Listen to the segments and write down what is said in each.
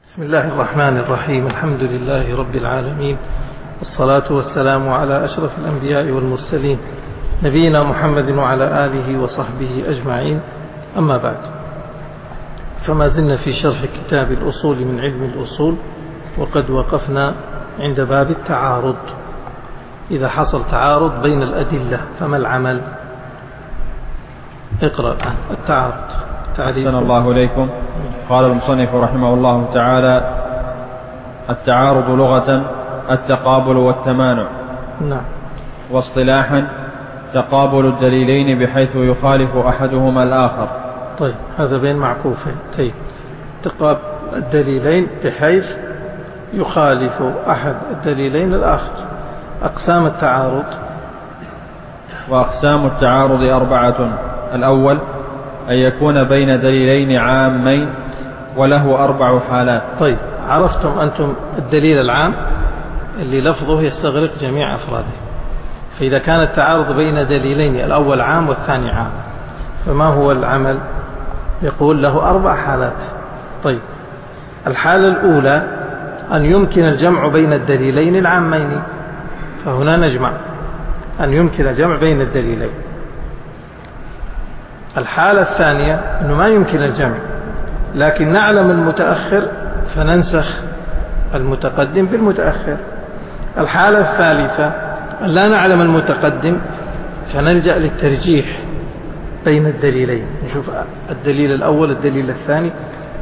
بسم الله الرحمن الرحيم. الحمد لله رب العالمين، والصلاة والسلام على أشرف الأنبياء والمرسلين نبينا محمد وعلى آله وصحبه أجمعين. أما بعد، فما زلنا في شرح كتاب الأصول من علم الأصول، وقد وقفنا عند باب التعارض. إذا حصل تعارض بين الأدلة فما العمل؟ اقرأ الآن التعارض. أحسن الله إليكم. قال المصنف رحمه الله تعالى: التعارض لغة التقابل والتمانع. نعم. واصطلاحا تقابل الدليلين بحيث يخالف أحدهما الآخر. طيب، هذا بين معكوفين. طيب، تقابل الدليلين بحيث يخالف أحد الدليلين الآخر. أقسام التعارض. وأقسام التعارض أربعة: الأول أن يكون بين دليلين عامين وله 4 حالات. طيب، عرفتم أنتم الدليل العام اللي لفظه يستغرق جميع أفراده. فإذا كان التعارض بين دليلين، الأول عام والثاني عام، فما هو العمل؟ يقول له 4 حالات. طيب، الحالة الأولى أن يمكن الجمع بين الدليلين العامين، فهنا نجمع أن يمكن الجمع بين الدليلين. الحالة الثانية أنه ما يمكن الجمع، لكن نعلم المتأخر فننسخ المتقدم بالمتأخر. الحالة الثالثة أن لا نعلم المتقدم فنلجأ للترجيح بين الدليلين، نشوف الدليل الأول الدليل الثاني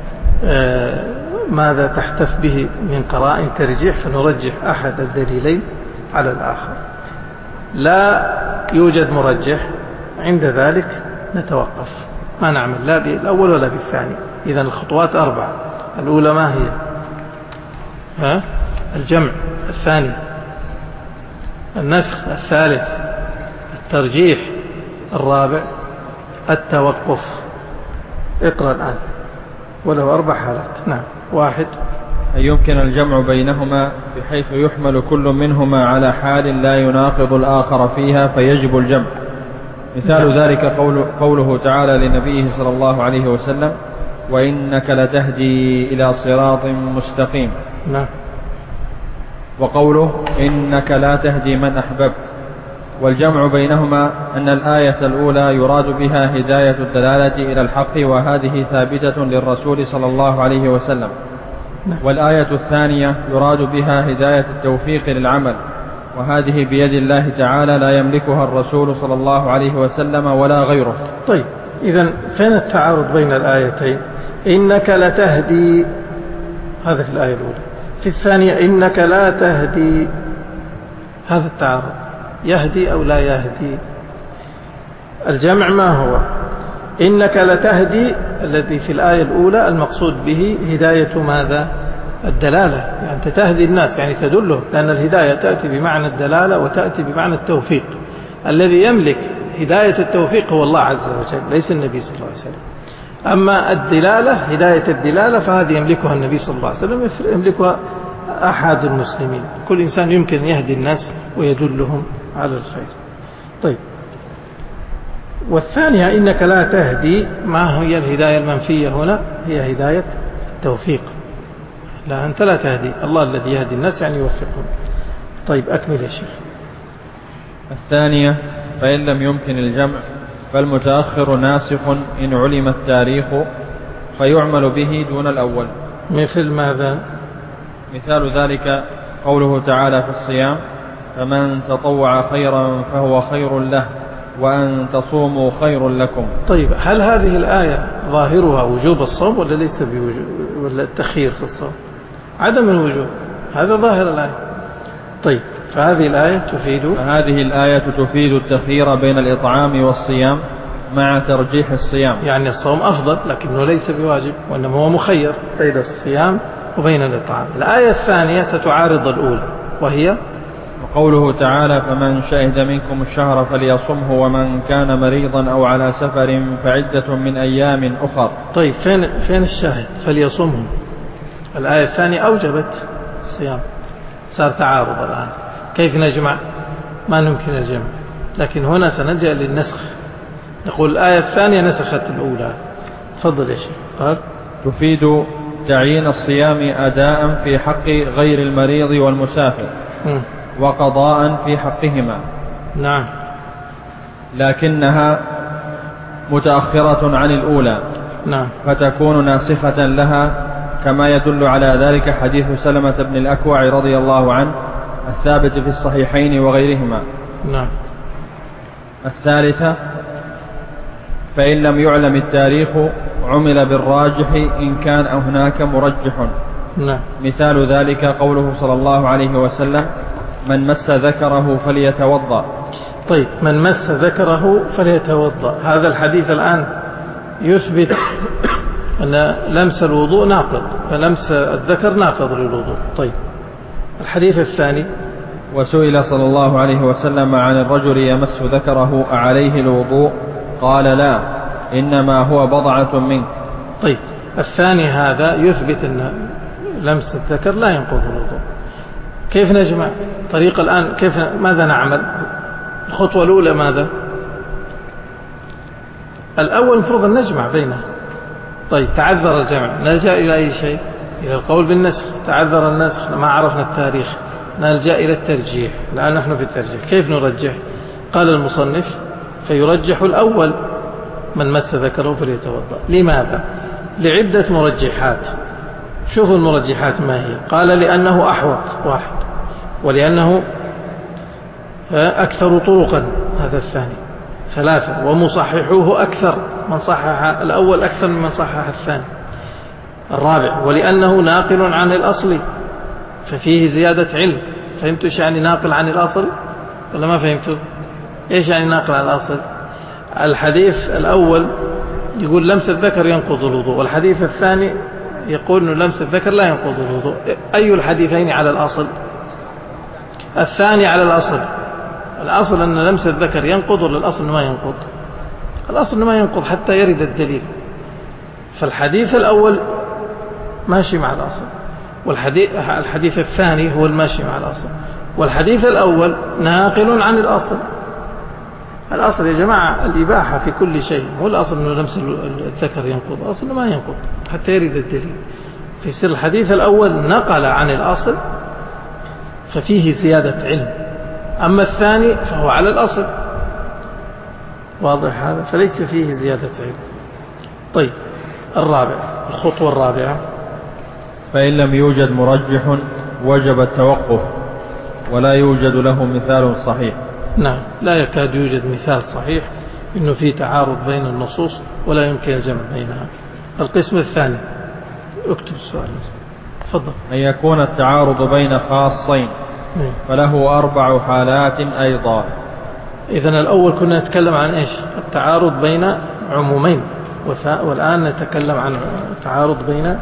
ماذا تحتف به من قرائن ترجيح، فنرجح أحد الدليلين على الآخر. لا يوجد مرجح، عند ذلك نتوقف، ما نعمل لا بالأول ولا بالثاني. إذن الخطوات 4. الأولى ما هي؟ الجمع. الثاني النسخ. الثالث الترجيح. الرابع التوقف. اقرأ الآن. وله 4 حالات. نعم. 1 أن يمكن الجمع بينهما بحيث يحمل كل منهما على حال لا يناقض الآخر فيها فيجب الجمع. مثال ذلك قوله تعالى لنبيه صلى الله عليه وسلم: وإنك لتهدي إلى صراط مستقيم. نعم. وقوله إنك لا تهدي من أحببت. والجمع بينهما أن الآية الأولى يراد بها هداية الدلالة إلى الحق، وهذه ثابتة للرسول صلى الله عليه وسلم. والآية الثانية يراد بها هداية التوفيق للعمل، وهذه بيد الله تعالى لا يملكها الرسول صلى الله عليه وسلم ولا غيره. طيب، إذن فين التعارض بين الآيتين؟ إنك لتهدي، هذا في الآية الأولى. في الثانية إنك لا تهدي، هذا التعارض. يهدي أو لا يهدي؟ الجمع ما هو؟ إنك لتهدي الذي في الآية الأولى المقصود به هداية ماذا؟ الدلالة، يعني أنت تهدي الناس، يعني تدله، لأن الهداية تأتي بمعنى الدلالة وتأتي بمعنى التوفيق. الذي يملك هداية التوفيق هو الله عز وجل، ليس النبي صلى الله عليه وسلم. أما الدلالة، هداية الدلالة، فهذه يملكها النبي صلى الله عليه وسلم، يملكها أحد المسلمين. كل إنسان يمكن يهدي الناس ويدلهم على الخير. طيب، والثانية إنك لا تهدي، ما هي الهداية المنفية هنا؟ هي هداية التوفيق. لا، أنت لا تهدي، الله الذي يهدي الناس يعني يوفقهم. طيب، أكمل يا شيخ. الثانية فإن لم يمكن الجمع فالمتأخر ناسخ إن علم التاريخ، فيعمل به دون الأول. مثل ماذا؟ مثال ذلك قوله تعالى في الصيام: فمن تطوع خيرا فهو خير له وأن تصوموا خير لكم. طيب، هل هذه الآية ظاهرها وجوب الصوم ولا ليس بوجوب، ولا التخيير في الصوم؟ عدم الوجوب، هذا ظاهر الآية. طيب، فهذه الآية تفيد التخيير بين الإطعام والصيام مع ترجيح الصيام، يعني الصوم أفضل لكنه ليس بواجب، وإنما هو مخير بين الصيام وبين الإطعام. الآية الثانية ستعارض الأولى، وهي وقوله تعالى: فمن شهد منكم الشهر فليصمه ومن كان مريضا أو على سفر فعدة من أيام أخر. طيب، فين الشاهد؟ فليصمه. الآية الثانية أوجبت الصيام، صار تعارض الآن. كيف نجمع؟ ما نمكن الجمع، لكن هنا سنلجأ للنسخ. نقول الآية الثانية نسخت الأولى. تفضل يا شيخ. تفيد تعيين الصيام أداء في حق غير المريض والمسافر وقضاء في حقهما. نعم. لكنها متأخرة عن الأولى. نعم. فتكون ناسخة لها، كما يدل على ذلك حديث سلمة بن الأكوع رضي الله عنه الثابت في الصحيحين وغيرهما. نعم. الثالثة: فإن لم يعلم التاريخ عمل بالراجح إن كان هناك مرجح. نعم. مثال ذلك قوله صلى الله عليه وسلم: من مس ذكره فليتوضأ. طيب، من مس ذكره فليتوضأ، هذا الحديث الآن يثبت أن لمس الوضوء ناقض، فلمس الذكر ناقض للوضوء. طيب، الحديث الثاني: وسئل صلى الله عليه وسلم عن الرجل يمس ذكره أعليه الوضوء؟ قال: لا، إنما هو بضعة منك. طيب، الثاني هذا يثبت أن لمس الذكر لا ينقض الوضوء. كيف نجمع طريق الآن؟ ماذا نعمل؟ الخطوة الأولى ماذا؟ الأول المفروض أن نجمع بينها. طيب، تعذر الجمع، نلجأ إلى أي شيء؟ إلى القول بالنسخ. تعذر النسخ، ما عرفنا التاريخ، نلجأ إلى الترجيح. الآن نحن في الترجيح. كيف نرجح؟ قال المصنف: فيرجح الأول، من مس ذكره فليتوضأ. لماذا؟ لعدة مرجحات. شوفوا المرجحات ما هي. قال: لأنه أحوط، واحد، ولأنه أكثر طرقا، هذا الثاني، ثلاثة، ومصححوه أكثر، من صحح الأول أكثر من صحح الثاني، الرابع، ولأنه ناقل عن الأصل ففيه زيادة علم. فهمتوا ايش يعني ناقل عن الأصل ولا ما فهمتوا؟ ايش يعني ناقل عن الأصل؟ الحديث الأول يقول لمس الذكر ينقض الوضوء، والحديث الثاني يقول أن لمس الذكر لا ينقض الوضوء. أي الحديثين على الأصل؟ الثاني على الأصل. الأصل أن لمس الذكر ينقض، ولا الأصل ما ينقض؟ الأصل ما ينقض حتى يرد الدليل. فالحديث الأول ماشي مع الأصل، والحديث الثاني هو الماشي مع الأصل، والحديث الأول ناقل عن الأصل. الأصل يا جماعة الإباحة في كل شيء، هو الأصل أنه لمس الذكر ينقض، الأصل ما ينقض حتى يرد الدليل. فيصير الحديث الأول نقل عن الأصل ففيه زيادة علم، أما الثاني فهو على الأصل. واضح هذا؟ فليس فيه زيادة علم. طيب، الرابع، الخطوة الرابعة: فإن لم يوجد مرجح وجب التوقف، ولا يوجد له مثال صحيح. نعم، لا يكاد يوجد مثال صحيح إنه في تعارض بين النصوص ولا يمكن الجمع بينها. القسم الثاني، اكتب السؤال. تفضل. أن يكون التعارض بين خاصين، فله 4 حالات أيضا. إذن الأول كنا نتكلم عن إيش؟ التعارض بين عمومين، والآن نتكلم عن تعارض بين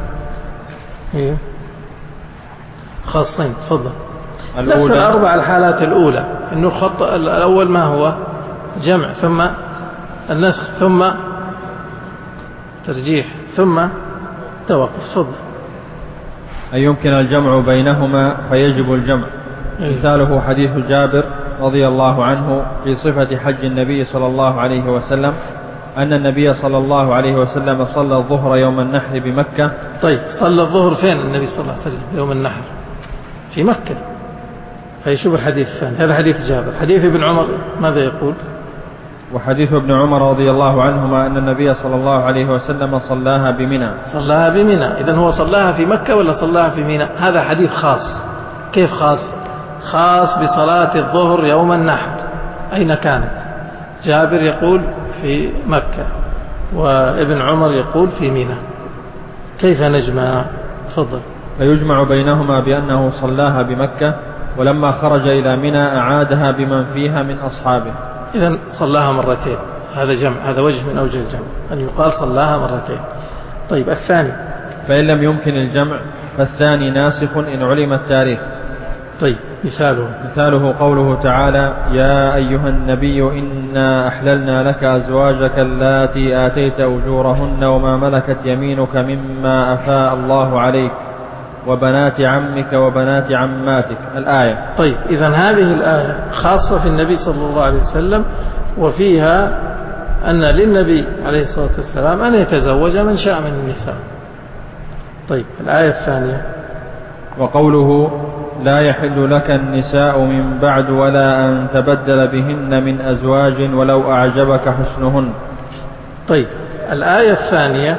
خاصين. تفضل. نفس ال4 الحالات الأولى، إنه الخط الأول ما هو؟ جمع، ثم النسخ، ثم ترجيح، ثم توقف. تفضل. أن يمكن الجمع بينهما فيجب الجمع. مثاله حديث جابر رضي الله عنه في صفة حج النبي صلى الله عليه وسلم أن النبي صلى الله عليه وسلم صلى الظهر يوم النحر بمكة. طيب، صلى الظهر فين النبي صلى الله عليه وسلم يوم النحر؟ في مكة. فيشوف الحديث الثاني، هذا حديث جابر. حديث ابن عمر ماذا يقول؟ وحديث ابن عمر رضي الله عنهما أن النبي صلى الله عليه وسلم صلاها بمنى. صلاها بمنى. إذن هو صلاها في مكة ولا صلاها في منى؟ هذا حديث خاص. كيف خاص؟ خاص بصلاة الظهر يوم النحر. أين كانت؟ جابر يقول في مكة، وابن عمر يقول في منى. كيف نجمع؟ تفضل. فيجمع بينهما بأنه صلاها بمكة، ولما خرج إلى منى أعادها بمن فيها من أصحابه. إذن صلاها مرتين، هذا جمع، هذا وجه من أوجه الجمع، أن يقال صلاها مرتين. طيب، الثاني: فإن لم يمكن الجمع فالثاني ناسخ إن علم التاريخ. طيب، مثاله قوله تعالى: يا أيها النبي إنا أحللنا لك أزواجك اللاتي آتيت أجورهن وما ملكت يمينك مما أفاء الله عليك وبنات عمك وبنات عماتك، الآية. طيب، إذن هذه الآية خاصة في النبي صلى الله عليه وسلم، وفيها أن للنبي عليه الصلاة والسلام أن يتزوج من شاء من النساء. طيب الآية الثانية. وقوله لا يحل لك النساء من بعد ولا أن تبدل بهن من أزواج ولو أعجبك حسنهن. طيب الآية الثانية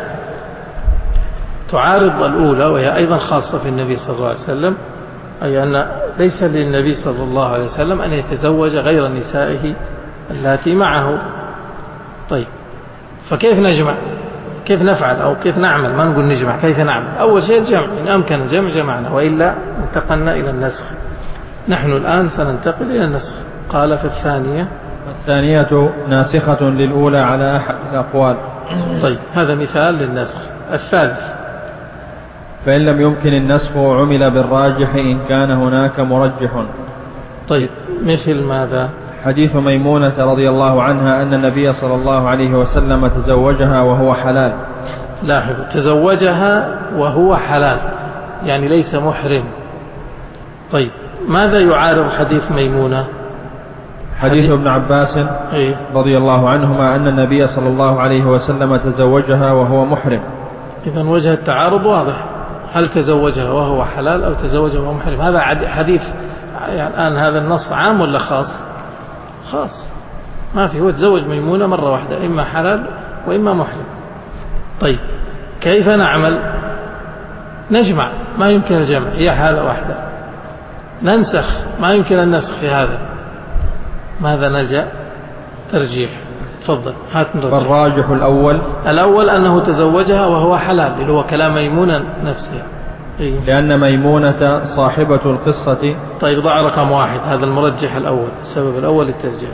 تعارض الأولى وهي أيضا خاصة في النبي صلى الله عليه وسلم، أي أن ليس للنبي صلى الله عليه وسلم أن يتزوج غير نسائه التي معه. طيب فكيف نجمع؟ كيف نفعل أو كيف نعمل؟ ما نقول نجمع، كيف نعمل؟ أول شيء الجمع، إن أمكن الجمع جمعنا، وإلا انتقلنا إلى النسخ. نحن الآن سننتقل إلى النسخ. قال في الثانية. الثانية ناسخة للأولى على أحد الأقوال. طيب هذا مثال للنسخ. الثالث. فإن لم يمكن النسخ عمل بالراجح إن كان هناك مرجح. طيب مثل ماذا؟ حديث ميمونة رضي الله عنها أن النبي صلى الله عليه وسلم تزوجها وهو حلال. لاحظوا، تزوجها وهو حلال، يعني ليس محرم. طيب ماذا يعارض حديث ميمونة؟ حديث ابن عباس رضي الله عنهما أن النبي صلى الله عليه وسلم تزوجها وهو محرم. إذن وجه التعارض واضح، هل تزوجها وهو حلال أو تزوجها وهو محرم؟ هذا حديث يعني الآن هذا النص عام ولا خاص؟ خاص، ما في، هو تزوج ميمونة مرة واحدة، إما حلال وإما محرم. طيب كيف نعمل؟ نجمع، ما يمكن الجمع، هي حالة واحدة. ننسخ، ما يمكن النسخ في هذا، ماذا نلجأ؟ ترجيح. تفضل هات نرجح. فالراجح الأول أنه تزوجها وهو حلال، اللي هو كلام ميمونة نفسها. لأن ميمونة صاحبة القصة. طيب ضع رقم 1، هذا المرجح الأول، السبب الأول للترجيح،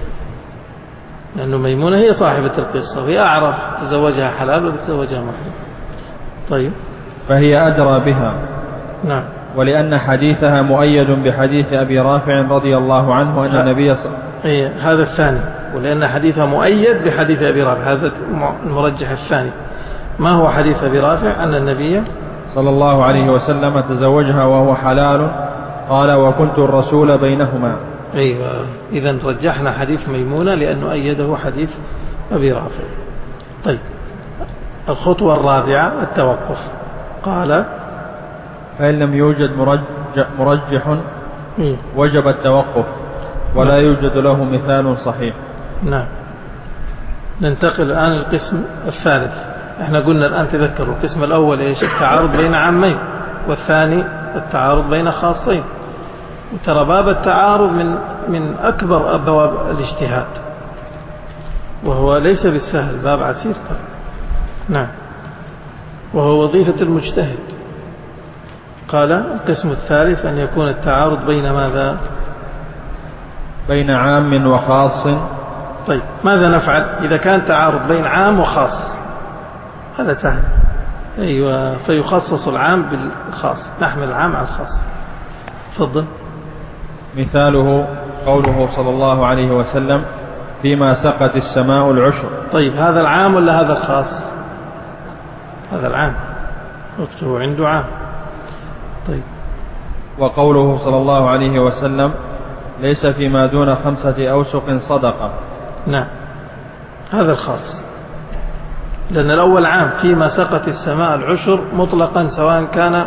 لأنه ميمونة هي صاحبة القصة وهي أعرف تزوجها حلال وتزوجها محرم. طيب فهي أدرى بها. نعم. ولأن حديثها مؤيد بحديث أبي رافع رضي الله عنه أن النبي هذا الثاني، ولأن حديثها مؤيد بحديث أبي رافع، هذا المرجح الثاني. ما هو حديث أبي رافع؟ أن النبي صلى الله عليه وسلم تزوجها وهو حلال، قال وكنت الرسول بينهما. أيوة، إذن رجحنا حديث ميمونة لأنه أيده حديث أبي رافع. طيب الخطوة الرابعة التوقف. قال فإن لم يوجد مرجح وجب التوقف ولا يوجد له مثال صحيح. نعم. ننتقل الآن للقسم الثالث. احنا قلنا الآن تذكروا القسم الأول ايش؟ التعارض بين عامين، والثاني التعارض بين خاصين. وترى باب التعارض من أكبر أبواب الاجتهاد، وهو ليس بالسهل، باب عسير. نعم، وهو وظيفة المجتهد. قال القسم الثالث أن يكون التعارض بين ماذا؟ بين عام وخاص. طيب ماذا نفعل إذا كان تعارض بين عام وخاص؟ هذا سهل. أيوة، فيخصص العام بالخاص، نحمل العام على الخاص. تفضل. مثاله قوله صلى الله عليه وسلم فيما سقت السماء العشر. طيب هذا العام ولا هذا الخاص؟ هذا العام، اكتبوا عنده عام. طيب. وقوله صلى الله عليه وسلم ليس فيما دون 5 أوسق صدقة. نعم، هذا الخاص، لأن الأول عام، فيما سقت السماء العشر مطلقا، سواء كان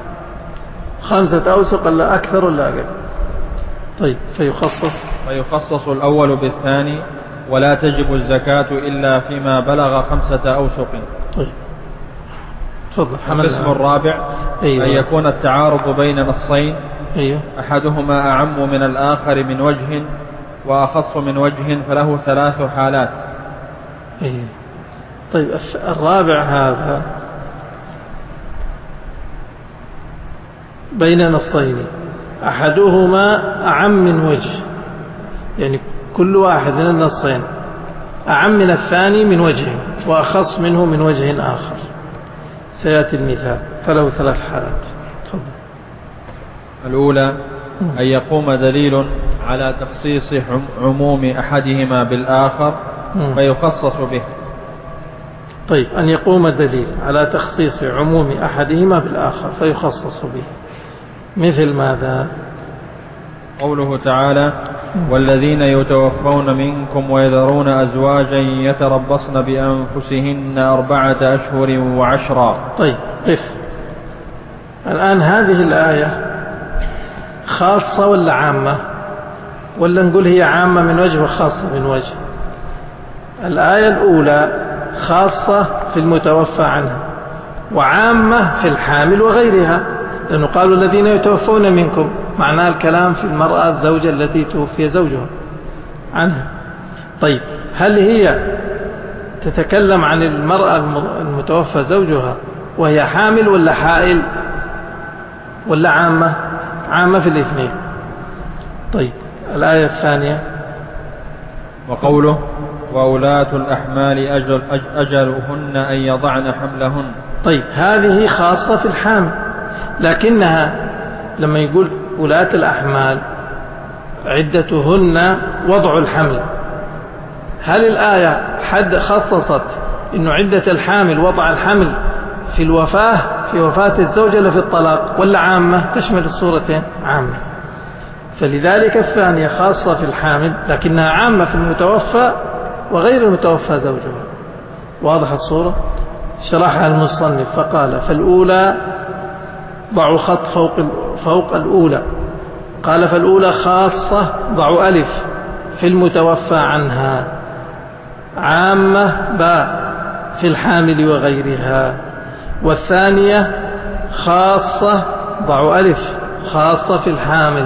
5 أوسق ولا أكثر ولا أقل. طيب فيخصص الأول بالثاني، ولا تجب الزكاة إلا فيما بلغ 5 أوسق. طيب تفضل. القسم الرابع أن يكون التعارض بين نصين أحدهما أعم من الآخر من وجه وأخص من وجه، فله 3 حالات. طيب الرابع هذا بين نصين أحدهما أعم من وجه، يعني كل واحد من النصين أعم من الثاني من وجه وأخص منه من وجه آخر. سيأتي المثال، فله 3 حالات. تفضل. الأولى أن يقوم دليل على تخصيص عموم أحدهما بالآخر فيخصص به. طيب أن يقوم دليل على تخصيص عموم أحدهما بالآخر فيخصص به. مثل ماذا؟ قوله تعالى والذين يتوفون منكم ويذرون أزواجا يتربصن بأنفسهن 4 أشهر و10. طيب قف. الآن هذه الآية خاصة ولا عامة؟ ولا نقول هي عامة من وجه وخاصة من وجه؟ الآية الأولى خاصة في المتوفى عنها وعامة في الحامل وغيرها، لأنه قالوا الذين يتوفون منكم، معناه الكلام في المرأة الزوجة التي توفي زوجها عنها. طيب هل هي تتكلم عن المرأة المتوفى زوجها وهي حامل ولا حائل ولا عامة؟ عامة في الاثنين. طيب الآية الثانية وقوله وأولاة الأحمال أجلهن أن يضعن حملهن. طيب هذه خاصة في الحامل، لكنها لما يقول أولاة الأحمال عدتهن وضع الحمل، هل الآية حد خصصت إنه عدة الحامل وضع الحمل في الوفاة، في وفاة الزوجة ولا في الطلاق، ولا عامة تشمل الصورتين؟ عامة. فلذلك الثانية خاصة في الحامل لكنها عامة في المتوفى وغير المتوفى زوجها. واضح الصورة؟ شرحها المصنف فقال فالأولى ضعوا خط فوق الأولى، قال فالأولى خاصة ضعوا ألف في المتوفى عنها، عامة باء في الحامل وغيرها. والثانية خاصة ضعوا ألف خاصة في الحامل،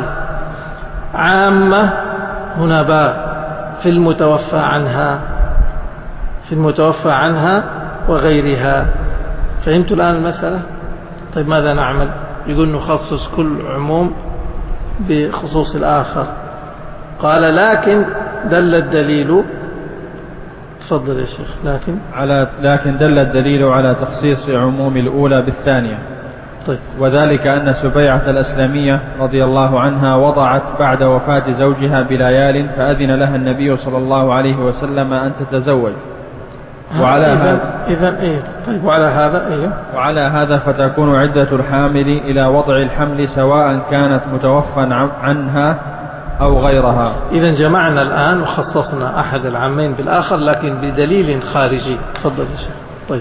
عامة هنا باء في المتوفى عنها، في المتوفى عنها وغيرها. فهمتوا الآن المسألة؟ طيب ماذا نعمل؟ يقول نخصص كل عموم بخصوص الآخر. قال لكن دل الدليل، تفضل يا شيخ. لكن دل الدليل على تخصيص عموم الأولى بالثانية. طيب. وذلك أن سبيعة الأسلمية رضي الله عنها وضعت بعد وفاة زوجها بليال، فأذن لها النبي صلى الله عليه وسلم أن تتزوج. وعلى هذا طيب وعلى هذا فتكون عدة الحامل إلى وضع الحمل سواء كانت متوفى عنها أو غيرها. إذا جمعنا الآن وخصصنا أحد العامين بالآخر لكن بدليل خارجي. تفضل يا شيخ. طيب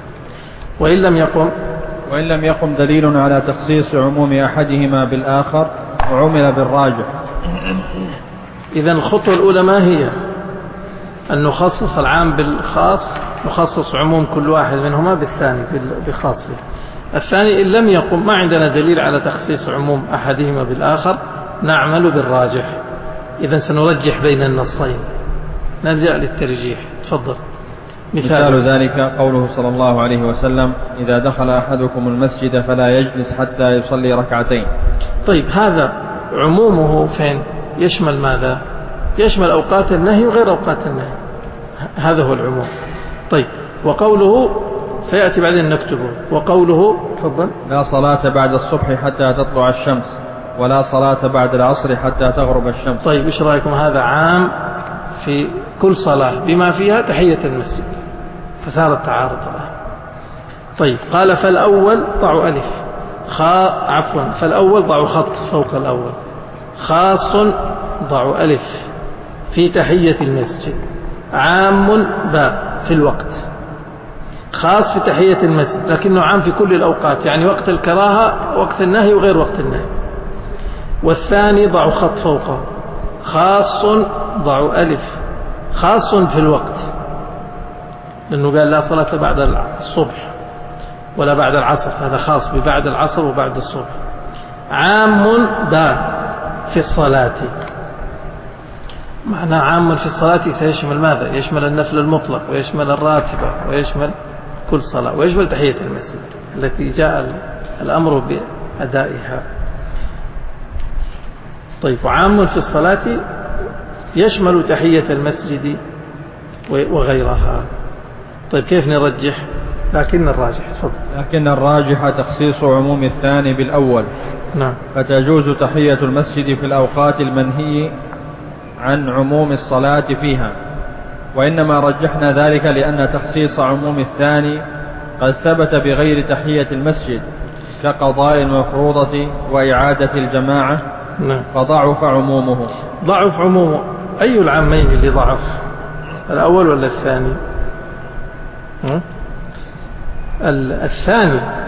وإن لم يقم دليل على تخصيص عموم أحدهما بالآخر وعمل بالراجح. إذا الخطوة الأولى ما هي؟ أن نخصص العام بالخاص، نخصص عموم كل واحد منهما بالثاني بخاصه. الثاني إن لم يقم، ما عندنا دليل على تخصيص عموم أحدهما بالآخر، نعمل بالراجح. إذا سنرجح بين النصين، نلجأ للترجيح. تفضل. مثال ذلك قوله صلى الله عليه وسلم إذا دخل أحدكم المسجد فلا يجلس حتى يصلي ركعتين. طيب هذا عمومه فين؟ يشمل ماذا؟ يشمل أوقات النهي وغير أوقات النهي، هذا هو العموم. طيب وقوله سيأتي بعدين نكتبه. وقوله تفضل لا صلاة بعد الصبح حتى تطلع الشمس ولا صلاة بعد العصر حتى تغرب الشمس. طيب إيش رأيكم؟ هذا عام في كل صلاة بما فيها تحية المسجد، فصار التعارض الآن. طيب قال فالأول ضعوا ألف فالأول ضعوا خط فوق الأول، خاص ضعوا ألف في تحية المسجد، عام باء في الوقت، خاص في تحية المسجد لكنه عام في كل الأوقات، يعني وقت الكراهة وقت النهي وغير وقت النهي. والثاني ضعوا خط فوقه، خاص ضعوا ألف خاص في الوقت، لأنه قال لا صلاة بعد الصبح ولا بعد العصر، هذا خاص ببعد العصر وبعد الصبح. عام باء في الصلاة، معنى عام في الصلاة سيشمل ماذا؟ يشمل النفل المطلق ويشمل الراتبة ويشمل كل صلاة ويشمل تحية المسجد التي جاء الأمر بأدائها. طيب وعام في الصلاة يشمل تحية المسجد وغيرها. طيب كيف نرجح؟ لكن الراجح تخصيص عموم الثاني بالأول. نعم. فتجوز تحية المسجد في الأوقات المنهي عن عموم الصلاة فيها، وإنما رجحنا ذلك لأن تخصيص عموم الثاني قد ثبت بغير تحية المسجد كقضاء المفروضة وإعادة الجماعة. نعم. فضعف عمومه. ضعف عمومه. أي العامين اللي ضعف، الأول ولا الثاني؟ الثاني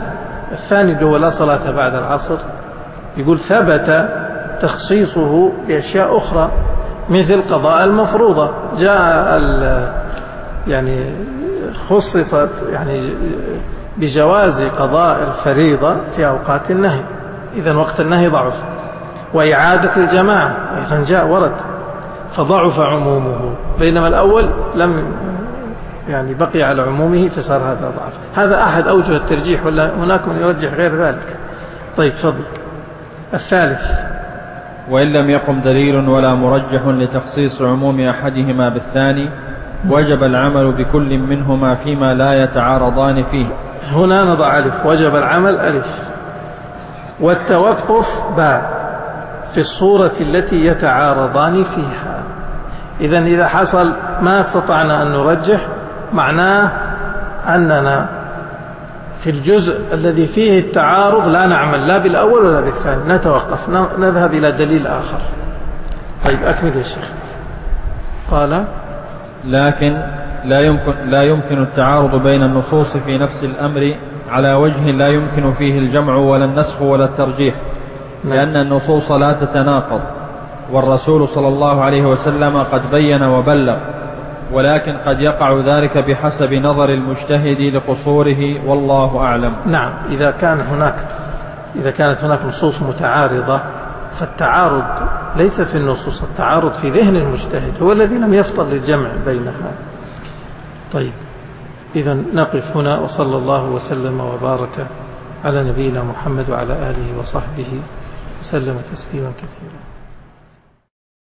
الثاني هو لا صلاة بعد العصر، يقول ثبت تخصيصه بأشياء أخرى مثل قضاء المفروضة، جاء يعني خصصت يعني بجواز قضاء الفريضة في أوقات النهي، إذن وقت النهي ضعف. وإعادة الجماعة أيضا جاء ورد فضعف عمومه، بينما الأول لم يعني بقي على عمومه فصار هذا ضعف. هذا أحد أوجه الترجيح، ولا هناك من يرجح غير ذلك. طيب فضل. الثالث: وإن لم يقم دليل ولا مرجح لتخصيص عموم أحدهما بالثاني وجب العمل بكل منهما فيما لا يتعارضان فيه. هنا نضع ألف، وجب العمل ألف، والتوقف باء في الصورة التي يتعارضان فيها. إذن إذا حصل ما استطعنا أن نرجح، معناه أننا في الجزء الذي فيه التعارض لا نعمل لا بالأول ولا بالثاني، نتوقف، نذهب إلى دليل آخر. طيب أكمل يا شيخ. قال: لكن لا يمكن التعارض بين النصوص في نفس الأمر على وجه لا يمكن فيه الجمع ولا النسخ ولا الترجيح، لأن النصوص لا تتناقض، والرسول صلى الله عليه وسلم قد بين وبلغ، ولكن قد يقع ذلك بحسب نظر المجتهد لقصوره، والله أعلم. نعم، إذا كانت هناك نصوص متعارضة، فالتعارض ليس في النصوص، التعارض في ذهن المجتهد، هو الذي لم يفطر للجمع بينها. طيب، إذا نقف هنا، وصلى الله وسلم وبارك على نبينا محمد وعلى آله وصحبه وسلم تسليما كثيرا.